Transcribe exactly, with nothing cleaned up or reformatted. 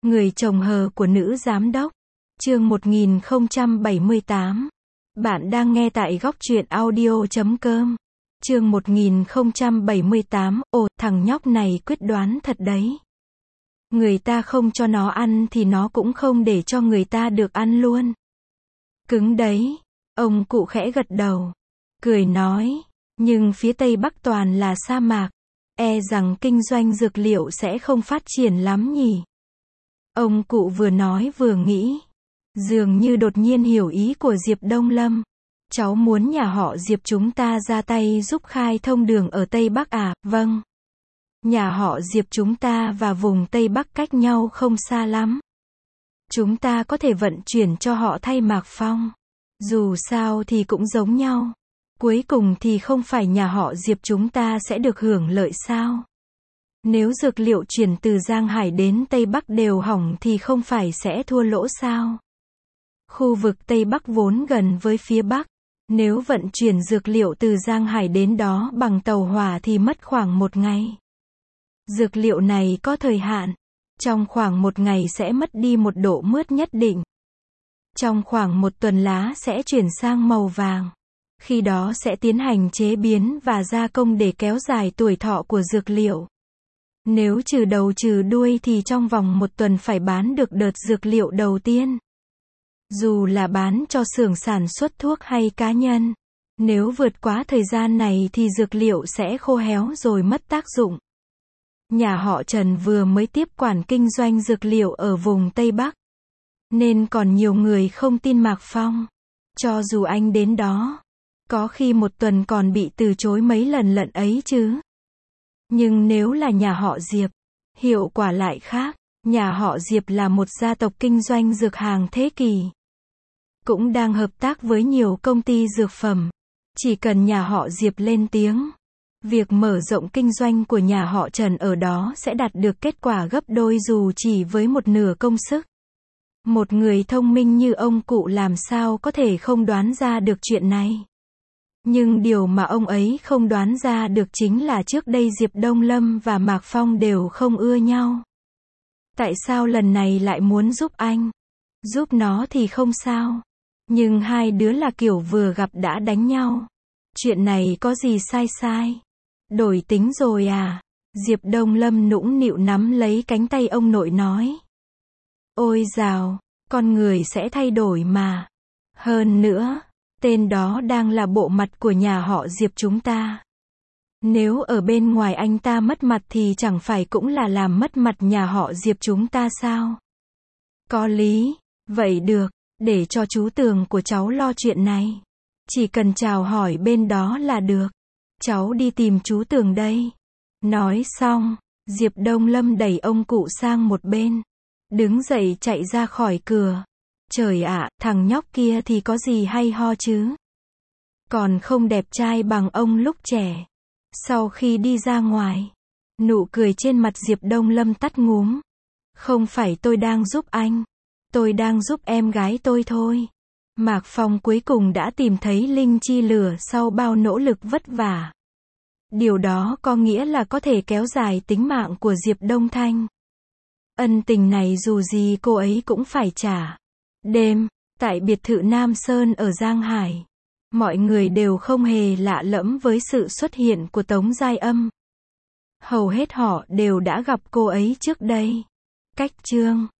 Người chồng hờ của nữ giám đốc. Chương một nghìn không trăm bảy mươi tám. Bạn đang nghe tại góc truyện audio chấm com. Chương một nghìn không trăm bảy mươi tám. Ồ, thằng nhóc này quyết đoán thật đấy. Người ta không cho nó ăn thì nó cũng không để cho người ta được ăn luôn. Cứng đấy. Ông cụ khẽ gật đầu. Cười nói. Nhưng phía Tây Bắc toàn là sa mạc. E rằng kinh doanh dược liệu sẽ không phát triển lắm nhỉ. Ông cụ vừa nói vừa nghĩ. Dường như đột nhiên hiểu ý của Diệp Đông Lâm. Cháu muốn nhà họ Diệp chúng ta ra tay giúp khai thông đường ở Tây Bắc à? Vâng. Nhà họ Diệp chúng ta và vùng Tây Bắc cách nhau không xa lắm. Chúng ta có thể vận chuyển cho họ thay Mạc Phong. Dù sao thì cũng giống nhau. Cuối cùng thì không phải nhà họ Diệp chúng ta sẽ được hưởng lợi sao? Nếu dược liệu chuyển từ Giang Hải đến Tây Bắc đều hỏng thì không phải sẽ thua lỗ sao? Khu vực Tây Bắc vốn gần với phía Bắc. Nếu vận chuyển dược liệu từ Giang Hải đến đó bằng tàu hỏa thì mất khoảng một ngày. Dược liệu này có thời hạn. Trong khoảng một ngày sẽ mất đi một độ mướt nhất định. Trong khoảng một tuần lá sẽ chuyển sang màu vàng. Khi đó sẽ tiến hành chế biến và gia công để kéo dài tuổi thọ của dược liệu. Nếu trừ đầu trừ đuôi thì trong vòng một tuần phải bán được đợt dược liệu đầu tiên. Dù là bán cho xưởng sản xuất thuốc hay cá nhân. Nếu vượt quá thời gian này thì dược liệu sẽ khô héo rồi mất tác dụng. Nhà họ Trần vừa mới tiếp quản kinh doanh dược liệu ở vùng Tây Bắc. Nên còn nhiều người không tin Mạc Phong. Cho dù anh đến đó. Có khi một tuần còn bị từ chối mấy lần lận ấy chứ. Nhưng nếu là nhà họ Diệp, hiệu quả lại khác. Nhà họ Diệp là một gia tộc kinh doanh dược hàng thế kỷ. Cũng đang hợp tác với nhiều công ty dược phẩm. Chỉ cần nhà họ Diệp lên tiếng. Việc mở rộng kinh doanh của nhà họ Trần ở đó sẽ đạt được kết quả gấp đôi dù chỉ với một nửa công sức. Một người thông minh như ông cụ làm sao có thể không đoán ra được chuyện này. Nhưng điều mà ông ấy không đoán ra được chính là trước đây Diệp Đông Lâm và Mạc Phong đều không ưa nhau. Tại sao lần này lại muốn giúp anh? Giúp nó thì không sao. Nhưng hai đứa là kiểu vừa gặp đã đánh nhau. Chuyện này có gì sai sai? Đổi tính rồi à? Diệp Đông Lâm nũng nịu nắm lấy cánh tay ông nội nói. Ôi dào, con người sẽ thay đổi mà. Hơn nữa, tên đó đang là bộ mặt của nhà họ Diệp chúng ta. Nếu ở bên ngoài anh ta mất mặt thì chẳng phải cũng là làm mất mặt nhà họ Diệp chúng ta sao? Có lý, vậy được, để cho chú Tường của cháu lo chuyện này. Chỉ cần chào hỏi bên đó là được. Cháu đi tìm chú Tường đây. Nói xong, Diệp Đông Lâm đẩy ông cụ sang một bên. Đứng dậy chạy ra khỏi cửa. Trời ạ, thằng nhóc kia thì có gì hay ho chứ? Còn không đẹp trai bằng ông lúc trẻ. Sau khi đi ra ngoài, nụ cười trên mặt Diệp Đông Lâm tắt ngúm. Không phải tôi đang giúp anh. Tôi đang giúp em gái tôi thôi. Mạc Phong cuối cùng đã tìm thấy linh chi lửa sau bao nỗ lực vất vả. Điều đó có nghĩa là có thể kéo dài tính mạng của Diệp Đông Thanh. Ân tình này dù gì cô ấy cũng phải trả. Đêm, tại biệt thự Nam Sơn ở Giang Hải. Mọi người đều không hề lạ lẫm với sự xuất hiện của Tống Giai Âm. Hầu hết họ đều đã gặp cô ấy trước đây. Cách chương